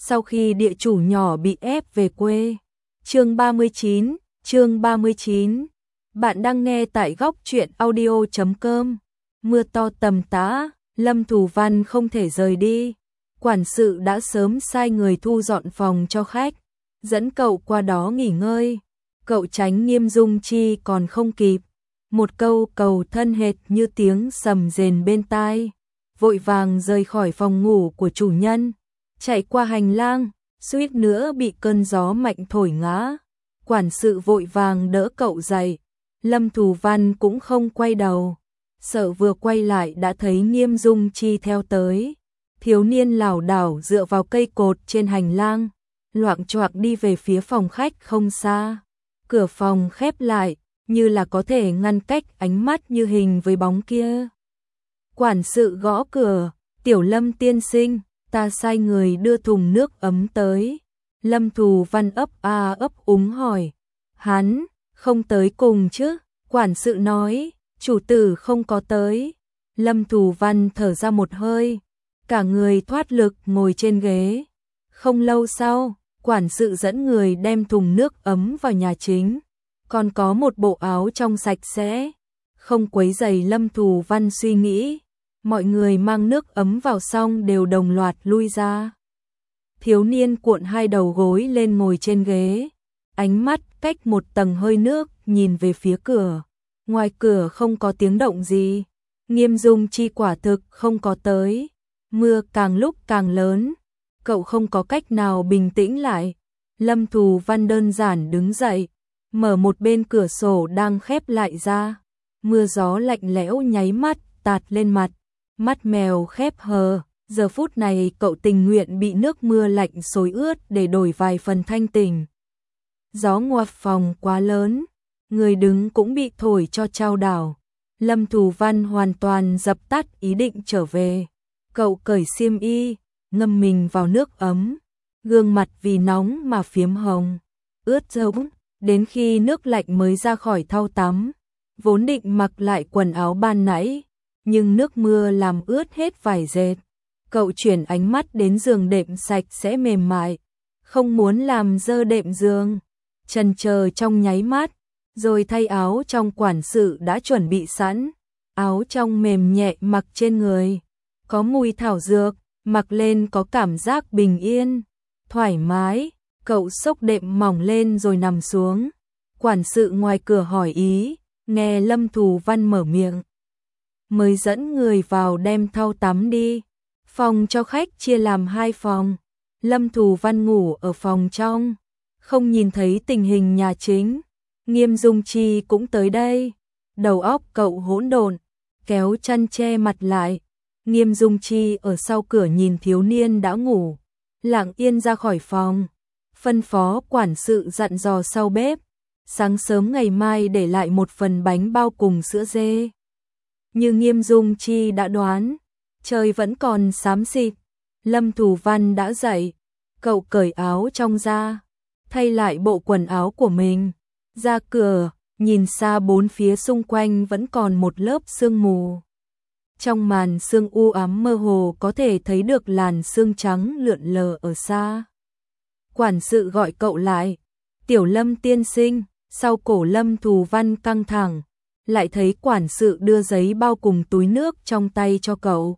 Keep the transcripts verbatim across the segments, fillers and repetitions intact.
sau khi địa chủ nhỏ bị ép về quê. Chương ba mươi chín, chương ba mươi chín. Bạn đang nghe tại góc truyện audio chấm com. Mưa to tầm tã, Lâm Thù Văn không thể rời đi. Quản sự đã sớm sai người thu dọn phòng cho khách, dẫn cậu qua đó nghỉ ngơi. Cậu tránh Nghiêm Dung Chi còn không kịp. Một câu cầu thân hệt như tiếng sầm rền bên tai. Vội vàng rời khỏi phòng ngủ của chủ nhân, chạy qua hành lang, suýt nữa bị cơn gió mạnh thổi ngã. Quản sự vội vàng đỡ cậu dậy. Lâm Thù Văn cũng không quay đầu, sợ vừa quay lại đã thấy Nghiêm Dung Chi theo tới. Thiếu niên lảo đảo dựa vào cây cột trên hành lang, loạng choạng đi về phía phòng khách không xa. Cửa phòng khép lại, như là có thể ngăn cách ánh mắt như hình với bóng kia. Quản sự gõ cửa, "Tiểu Lâm tiên sinh, ta sai người đưa thùng nước ấm tới." Lâm Thù Văn ấp a ấp úng hỏi, "Hắn không tới cùng chứ?" Quản sự nói, "Chủ tử không có tới." Lâm Thù Văn thở ra một hơi, cả người thoát lực ngồi trên ghế. Không lâu sau, quản sự dẫn người đem thùng nước ấm vào nhà chính, còn có một bộ áo trong sạch sẽ, không quấy rầy Lâm Thù Văn suy nghĩ. Mọi người mang nước ấm vào xong đều đồng loạt lui ra. Thiếu niên cuộn hai đầu gối lên ngồi trên ghế, ánh mắt cách một tầng hơi nước nhìn về phía cửa. Ngoài cửa không có tiếng động gì. Nghiêm Dung Chi quả thực không có tới. Mưa càng lúc càng lớn, cậu không có cách nào bình tĩnh lại. Lâm Thù Văn đơn giản đứng dậy, mở một bên cửa sổ đang khép lại ra. Mưa gió lạnh lẽo nháy mắt tạt lên mặt, mắt mèo khép hờ. Giờ phút này cậu tình nguyện bị nước mưa lạnh xối ướt để đổi vài phần thanh tỉnh. Gió ngoặt phòng quá lớn, người đứng cũng bị thổi cho chao đảo. Lâm Thù Văn hoàn toàn dập tắt ý định trở về. Cậu cởi xiêm y, ngâm mình vào nước ấm, gương mặt vì nóng mà phiếm hồng, ướt rỗng, đến khi nước lạnh mới ra khỏi thau tắm. Vốn định mặc lại quần áo ban nãy, nhưng nước mưa làm ướt hết vải dệt. Cậu chuyển ánh mắt đến giường đệm sạch sẽ mềm mại, không muốn làm dơ đệm giường. Chần chờ trong nháy mắt, rồi thay áo trong quản sự đã chuẩn bị sẵn. Áo trong mềm nhẹ mặc trên người, có mùi thảo dược, mặc lên có cảm giác bình yên, thoải mái. Cậu xốc đệm mỏng lên rồi nằm xuống. Quản sự ngoài cửa hỏi ý, nghe Lâm Thù Văn mở miệng, mới dẫn người vào đem thau tắm đi. Phòng cho khách chia làm hai phòng. Lâm Thù Văn ngủ ở phòng trong, không nhìn thấy tình hình nhà chính. Nghiêm Dung Chi cũng tới đây. Đầu óc cậu hỗn độn, kéo chăn che mặt lại. Nghiêm Dung Chi ở sau cửa nhìn thiếu niên đã ngủ, lặng yên ra khỏi phòng, phân phó quản sự dặn dò sau bếp, sáng sớm ngày mai để lại một phần bánh bao cùng sữa dê. Như Nghiêm Dung Chi đã đoán, trời vẫn còn xám xịt. Lâm Thù Văn đã dậy, cậu cởi áo trong ra, thay lại bộ quần áo của mình, ra cửa, nhìn xa bốn phía xung quanh vẫn còn một lớp sương mù. Trong màn sương u ám mơ hồ có thể thấy được làn sương trắng lượn lờ ở xa. Quản sự gọi cậu lại, "Tiểu Lâm tiên sinh." Sau cổ Lâm Thù Văn căng thẳng, lại thấy quản sự đưa giấy bao cùng túi nước trong tay cho cậu.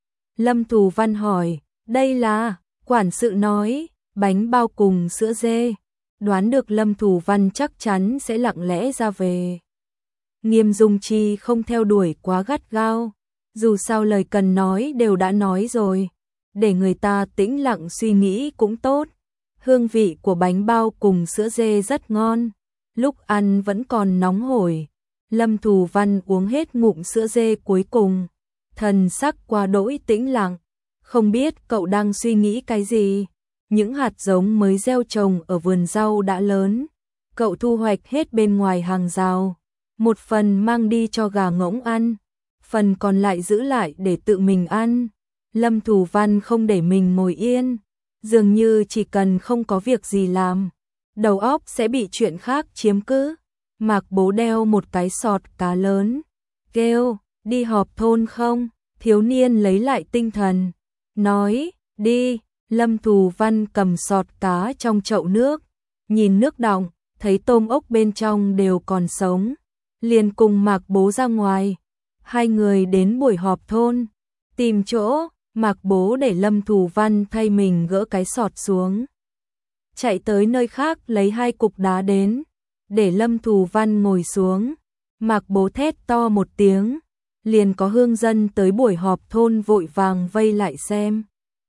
Lâm Thù Văn hỏi, "Đây là?" Quản sự nói, "Bánh bao cùng sữa dê." Đoán được Lâm Thù Văn chắc chắn sẽ lặng lẽ ra về. Nghiêm Dung Chi không theo đuổi quá gắt gao, dù sao lời cần nói đều đã nói rồi, để người ta tĩnh lặng suy nghĩ cũng tốt. Hương vị của bánh bao cùng sữa dê rất ngon, lúc ăn vẫn còn nóng hổi. Lâm Thù Văn uống hết ngụm sữa dê cuối cùng, thần sắc qua đỗi tĩnh lặng, không biết cậu đang suy nghĩ cái gì. Những hạt giống mới gieo trồng ở vườn rau đã lớn, cậu thu hoạch hết bên ngoài hàng rào, một phần mang đi cho gà ngỗng ăn, phần còn lại giữ lại để tự mình ăn. Lâm Thù Văn không để mình ngồi yên, dường như chỉ cần không có việc gì làm, đầu óc sẽ bị chuyện khác chiếm cứ. Mạc Bố đeo một cái sọt cá lớn, kêu, "Đi họp thôn không?" Thiếu niên lấy lại tinh thần, nói, "Đi." Lâm Thù Văn cầm sọt cá trong chậu nước, nhìn nước đọng, thấy tôm ốc bên trong đều còn sống, liền cùng Mạc Bố ra ngoài. Hai người đến buổi họp thôn, tìm chỗ, Mạc Bố để Lâm Thù Văn thay mình gỡ cái sọt xuống. Chạy tới nơi khác lấy hai cục đá đến, để Lâm Thù Văn ngồi xuống. Mạc Bố thét to một tiếng, liền có hương dân tới buổi họp thôn vội vàng vây lại xem.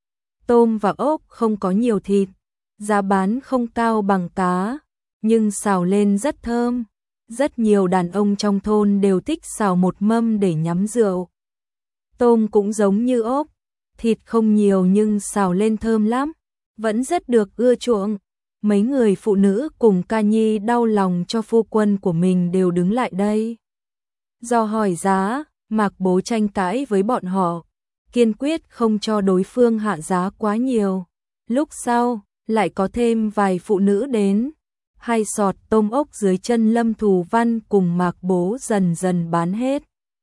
Tôm và ốc không có nhiều thịt, giá bán không cao bằng cá, nhưng xào lên rất thơm. Rất nhiều đàn ông trong thôn đều thích xào một mâm để nhắm rượu. Tôm cũng giống như ốc, thịt không nhiều nhưng xào lên thơm lắm, vẫn rất được ưa chuộng. Mấy người phụ nữ cùng ca nhi đau lòng cho phu quân của mình đều đứng lại đây. Do hỏi giá, Mạc Bố tranh cãi với bọn họ, kiên quyết không cho đối phương hạ giá quá nhiều. Lúc sau, lại có thêm vài phụ nữ đến. Hai sọt tôm ốc dưới chân Lâm Thù Văn cùng Mạc Bố dần dần bán hết.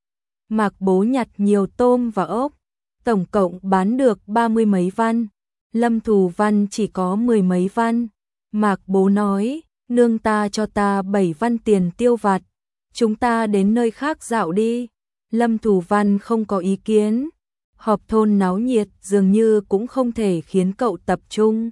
Mạc Bố nhặt nhiều tôm và ốc, tổng cộng bán được ba mươi mấy văn. Lâm Thù Văn chỉ có mười mấy văn. Mạc Bố nói, nương ta cho ta bảy văn tiền tiêu vặt, chúng ta đến nơi khác dạo đi. Lâm Thù Văn không có ý kiến. Họp thôn náo nhiệt dường như cũng không thể khiến cậu tập trung.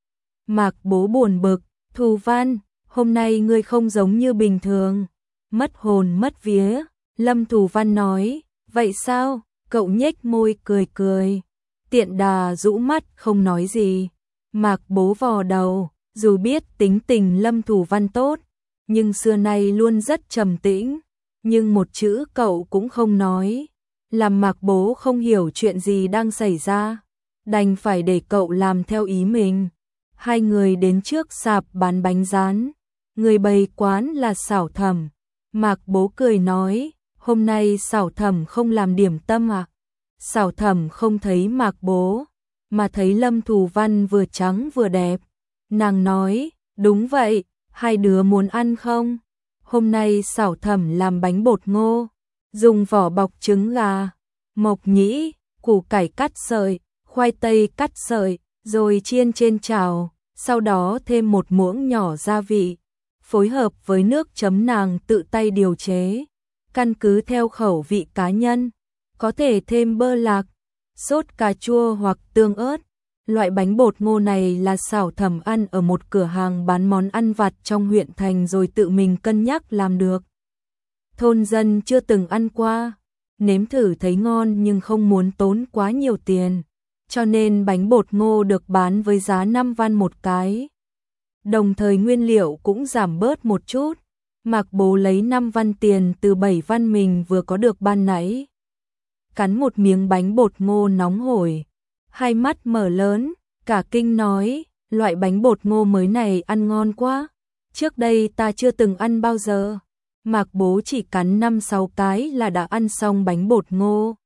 Mạc Bố buồn bực, Thù Văn, hôm nay ngươi không giống như bình thường, mất hồn mất vía. Lâm Thù Văn nói, vậy sao? Cậu nhếch môi cười cười. Tiện đà rũ mắt không nói gì. Mạc Bố vò đầu, dù biết tính tình Lâm Thù Văn tốt, nhưng xưa nay luôn rất trầm tĩnh, nhưng một chữ cậu cũng không nói, làm Mạc Bố không hiểu chuyện gì đang xảy ra, đành phải để cậu làm theo ý mình. Hai người đến trước sạp bán bánh rán, người bày quán là Xảo Thẩm. Mạc Bố cười nói, hôm nay Xảo Thẩm không làm điểm tâm à? Xảo Thẩm không thấy Mạc Bố, mà thấy Lâm Thù Văn vừa trắng vừa đẹp. Nàng nói, đúng vậy, hai đứa muốn ăn không? Hôm nay Xảo Thẩm làm bánh bột ngô, dùng vỏ bọc trứng gà, mộc nhĩ, củ cải cắt sợi, khoai tây cắt sợi, rồi chiên trên chảo, sau đó thêm một muỗng nhỏ gia vị, phối hợp với nước chấm nàng tự tay điều chế, căn cứ theo khẩu vị cá nhân, có thể thêm bơ lạc, sốt cà chua hoặc tương ớt. Loại bánh bột ngô này là Xảo Thẩm ăn ở một cửa hàng bán món ăn vặt trong huyện thành rồi tự mình cân nhắc làm được. Thôn dân chưa từng ăn qua, nếm thử thấy ngon nhưng không muốn tốn quá nhiều tiền, cho nên bánh bột ngô được bán với giá năm văn một cái. Đồng thời nguyên liệu cũng giảm bớt một chút. Mạc Bố lấy năm văn tiền từ bảy văn mình vừa có được ban nãy. Cắn một miếng bánh bột ngô nóng hổi, hai mắt mở lớn, cả kinh nói, loại bánh bột ngô mới này ăn ngon quá, trước đây ta chưa từng ăn bao giờ. Mạc Bố chỉ cắn năm sáu cái là đã ăn xong bánh bột ngô,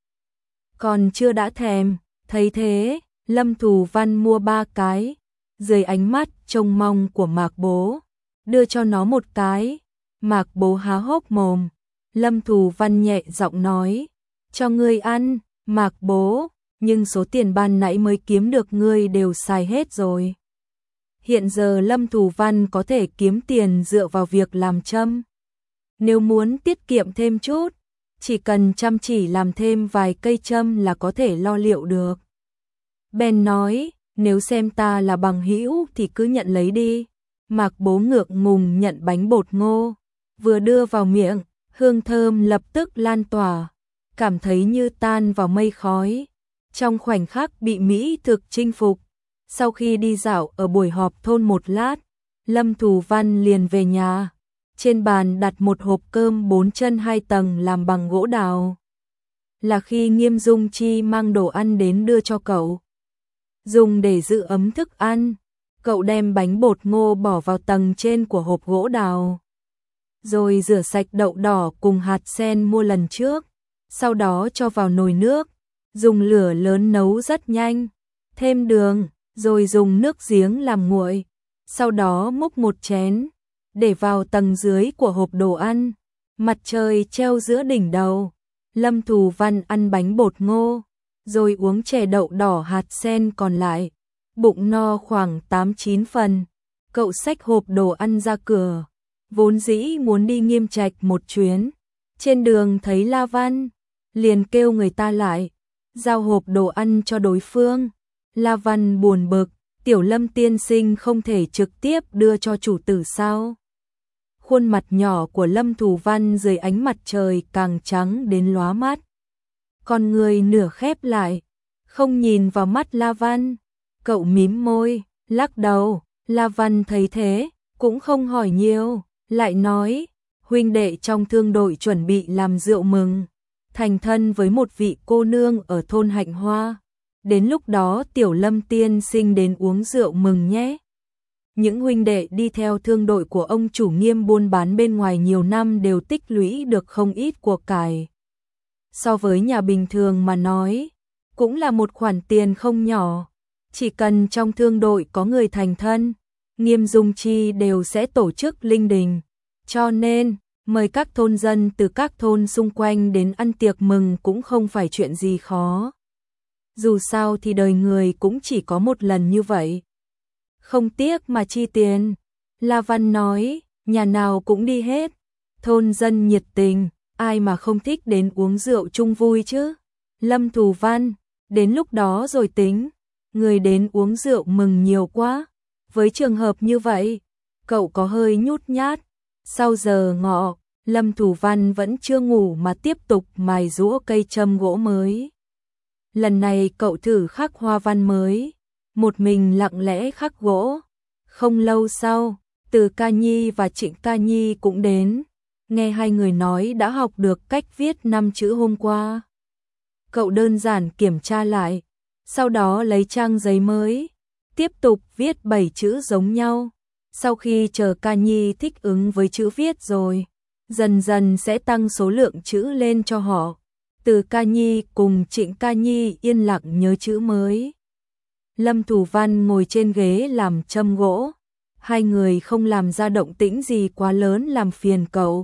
còn chưa đã thèm. Thấy thế, Lâm Thù Văn mua ba cái, dưới ánh mắt trông mong của Mạc Bố, đưa cho nó một cái. Mạc Bố há hốc mồm. Lâm Thù Văn nhẹ giọng nói, cho ngươi ăn, Mạc Bố, nhưng số tiền ban nãy mới kiếm được ngươi đều xài hết rồi. Hiện giờ Lâm Thù Văn có thể kiếm tiền dựa vào việc làm châm. Nếu muốn tiết kiệm thêm chút, chỉ cần chăm chỉ làm thêm vài cây châm là có thể lo liệu được. Ben nói, nếu xem ta là bằng hữu thì cứ nhận lấy đi. Mạc Bố ngượng ngùng nhận bánh bột ngô, vừa đưa vào miệng, hương thơm lập tức lan tỏa, cảm thấy như tan vào mây khói. Trong khoảnh khắc bị mỹ thực chinh phục, sau khi đi dạo ở buổi họp thôn một lát, Lâm Thù Văn liền về nhà. Trên bàn đặt một hộp cơm bốn chân hai tầng làm bằng gỗ đào. Là khi Nghiêm Dung Chi mang đồ ăn đến đưa cho cậu, dùng để giữ ấm thức ăn. Cậu đem bánh bột ngô bỏ vào tầng trên của hộp gỗ đào, rồi rửa sạch đậu đỏ cùng hạt sen mua lần trước, sau đó cho vào nồi nước, dùng lửa lớn nấu rất nhanh, thêm đường, rồi dùng nước giếng làm nguội, sau đó múc một chén, để vào tầng dưới của hộp đồ ăn. Mặt trời treo giữa đỉnh đầu, Lâm Thù Văn ăn bánh bột ngô, rồi uống chè đậu đỏ hạt sen còn lại. bụng no khoảng tám chín phần. Cậu xách hộp đồ ăn ra cửa, vốn dĩ muốn đi Nghiêm Trạch một chuyến. Trên đường thấy La Văn, liền kêu người ta lại, giao hộp đồ ăn cho đối phương. La Văn buồn bực, Tiểu Lâm tiên sinh không thể trực tiếp đưa cho chủ tử sao? Khuôn mặt nhỏ của Lâm Thù Văn dưới ánh mặt trời càng trắng đến lóa mắt. Con người nửa khép lại, không nhìn vào mắt La Văn. Cậu mím môi, lắc đầu. La Văn thấy thế, cũng không hỏi nhiều, lại nói, huynh đệ trong thương đội chuẩn bị làm rượu mừng, thành thân với một vị cô nương ở thôn Hạnh Hoa. Đến lúc đó Tiểu Lâm tiên sinh đến uống rượu mừng nhé. Những huynh đệ đi theo thương đội của ông chủ Nghiêm buôn bán bên ngoài nhiều năm đều tích lũy được không ít của cải. So với nhà bình thường mà nói, cũng là một khoản tiền không nhỏ. Chỉ cần trong thương đội có người thành thân, Nghiêm Dung Chi đều sẽ tổ chức linh đình. Cho nên, mời các thôn dân từ các thôn xung quanh đến ăn tiệc mừng cũng không phải chuyện gì khó. Dù sao thì đời người cũng chỉ có một lần như vậy. Không tiếc mà chi tiền. La Văn nói, nhà nào cũng đi hết. Thôn dân nhiệt tình, ai mà không thích đến uống rượu chung vui chứ. Lâm Thù Văn, đến lúc đó rồi tính. Người đến uống rượu mừng nhiều quá. Với trường hợp như vậy, cậu có hơi nhút nhát. Sau giờ ngọ, Lâm Thù Văn vẫn chưa ngủ mà tiếp tục mài giũa cây châm gỗ mới. Lần này cậu thử khắc hoa văn mới, một mình lặng lẽ khắc gỗ. Không lâu sau, Từ Ca Nhi và Trịnh Ca Nhi cũng đến. Nghe hai người nói đã học được cách viết năm chữ hôm qua. Cậu đơn giản kiểm tra lại, sau đó lấy trang giấy mới, tiếp tục viết bảy chữ giống nhau. Sau khi chờ Ca Nhi thích ứng với chữ viết rồi, dần dần sẽ tăng số lượng chữ lên cho họ. Từ Ca Nhi cùng Trịnh Ca Nhi yên lặng nhớ chữ mới. Lâm Thù Văn ngồi trên ghế làm châm gỗ. Hai người không làm ra động tĩnh gì quá lớn làm phiền cậu.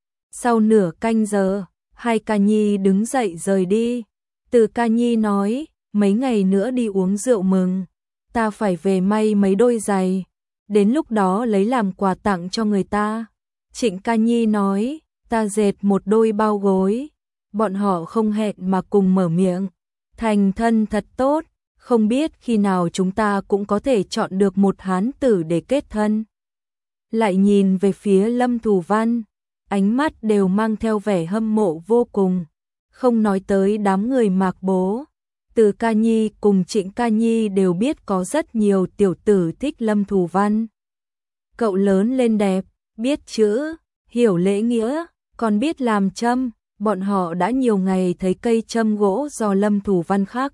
Sau nửa canh giờ, hai Ca Nhi đứng dậy rời đi. Từ Ca Nhi nói, mấy ngày nữa đi uống rượu mừng, ta phải về may mấy đôi giày, đến lúc đó lấy làm quà tặng cho người ta. Trịnh Ca Nhi nói, ta dệt một đôi bao gối. Bọn họ không hẹn mà cùng mở miệng, thành thân thật tốt, không biết khi nào chúng ta cũng có thể chọn được một hán tử để kết thân. Lại nhìn về phía Lâm Thù Văn, ánh mắt đều mang theo vẻ hâm mộ vô cùng, không nói tới đám người Mạc Bố. Từ Ca Nhi cùng Trịnh Ca Nhi đều biết có rất nhiều tiểu tử thích Lâm Thù Văn. Cậu lớn lên đẹp, biết chữ, hiểu lễ nghĩa, còn biết làm châm. Bọn họ đã nhiều ngày thấy cây châm gỗ do Lâm Thù Văn khắc.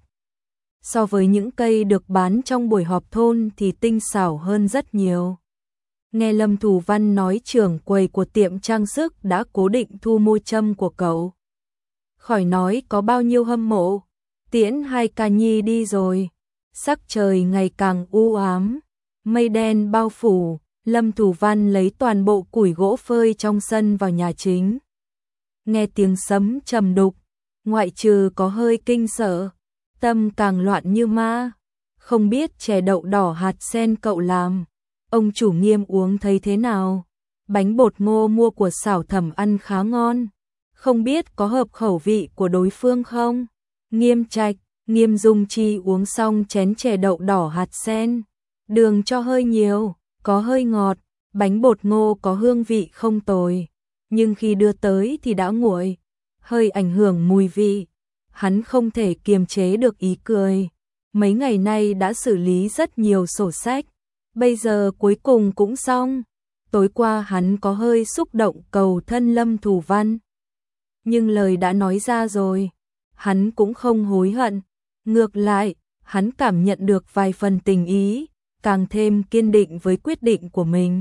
So với những cây được bán trong buổi họp thôn thì tinh xảo hơn rất nhiều. Nghe Lâm Thù Văn nói trưởng quầy của tiệm trang sức đã cố định thu mua châm của cậu. Khỏi nói có bao nhiêu hâm mộ. Tiễn hai Ca Nhi đi rồi. Sắc trời ngày càng u ám, mây đen bao phủ. Lâm Thù Văn lấy toàn bộ củi gỗ phơi trong sân vào nhà chính. Nghe tiếng sấm trầm đục, ngoại trừ có hơi kinh sợ, tâm càng loạn như ma. Không biết chè đậu đỏ hạt sen cậu làm, ông chủ Nghiêm uống thấy thế nào? Bánh bột ngô mua của Xảo Thẩm ăn khá ngon, không biết có hợp khẩu vị của đối phương không? Nghiêm Trạch, Nghiêm Dung Chi uống xong chén chè đậu đỏ hạt sen, đường cho hơi nhiều, có hơi ngọt, bánh bột ngô có hương vị không tồi. Nhưng khi đưa tới thì đã nguội, hơi ảnh hưởng mùi vị. Hắn không thể kiềm chế được ý cười. Mấy ngày nay đã xử lý rất nhiều sổ sách, bây giờ cuối cùng cũng xong. Tối qua hắn có hơi xúc động cầu thân Lâm Thù Văn. Nhưng lời đã nói ra rồi, hắn cũng không hối hận. Ngược lại, hắn cảm nhận được vài phần tình ý, càng thêm kiên định với quyết định của mình.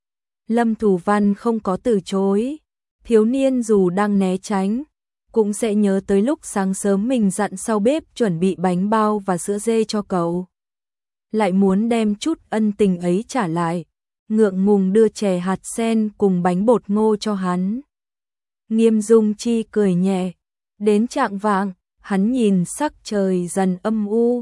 Lâm Thù Văn không có từ chối, thiếu niên dù đang né tránh, cũng sẽ nhớ tới lúc sáng sớm mình dặn sau bếp chuẩn bị bánh bao và sữa dê cho cậu. Lại muốn đem chút ân tình ấy trả lại, ngượng ngùng đưa chè hạt sen cùng bánh bột ngô cho hắn. Nghiêm Dung Chi cười nhẹ, đến chạng vạng, hắn nhìn sắc trời dần âm u,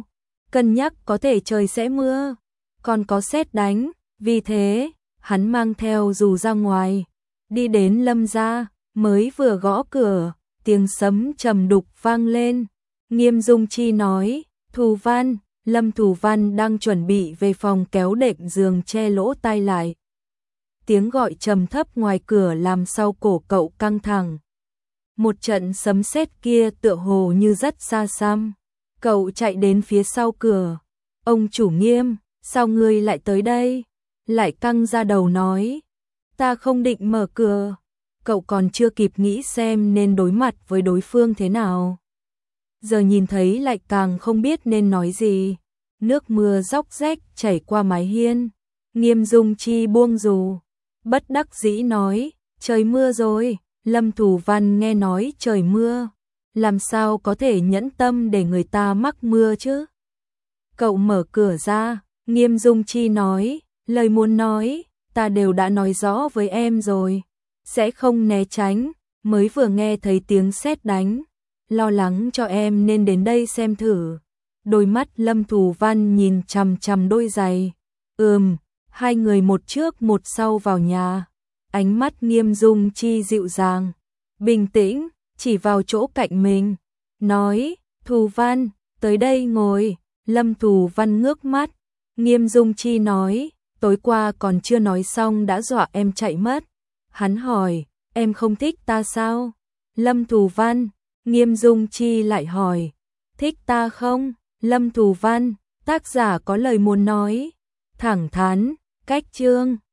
cân nhắc có thể trời sẽ mưa, còn có sét đánh, vì thế, hắn mang theo dù ra ngoài, đi đến Lâm gia, mới vừa gõ cửa, tiếng sấm trầm đục vang lên. Nghiêm Dung Chi nói, Thù Văn, Lâm Thù Văn đang chuẩn bị về phòng kéo đệm giường che lỗ tai lại. Tiếng gọi trầm thấp ngoài cửa làm sau cổ cậu căng thẳng. Một trận sấm sét kia tựa hồ như rất xa xăm. Cậu chạy đến phía sau cửa. Ông chủ Nghiêm, sao ngươi lại tới đây? Lại căng ra đầu nói. Ta không định mở cửa. Cậu còn chưa kịp nghĩ xem nên đối mặt với đối phương thế nào. Giờ nhìn thấy lại càng không biết nên nói gì. Nước mưa róc rách chảy qua mái hiên. Nghiêm Dung Chi buông dù. Bất đắc dĩ nói, trời mưa rồi. Lâm Thù Văn nghe nói trời mưa. Làm sao có thể nhẫn tâm để người ta mắc mưa chứ? Cậu mở cửa ra, Nghiêm Dung Chi nói, lời muốn nói, ta đều đã nói rõ với em rồi. Sẽ không né tránh, mới vừa nghe thấy tiếng sét đánh. Lo lắng cho em nên đến đây xem thử. Đôi mắt Lâm Thù Văn nhìn chằm chằm đôi giày. Ừm, hai người một trước một sau vào nhà. Ánh mắt Nghiêm Dung Chi dịu dàng, bình tĩnh, chỉ vào chỗ cạnh mình. Nói, Thù Văn, tới đây ngồi. Lâm Thù Văn ngước mắt. Nghiêm Dung Chi nói, tối qua còn chưa nói xong đã dọa em chạy mất. Hắn hỏi, em không thích ta sao? Lâm Thù Văn, Nghiêm Dung Chi lại hỏi, thích ta không? Lâm Thù Văn, tác giả có lời muốn nói. Thẳng thắn, cách chương.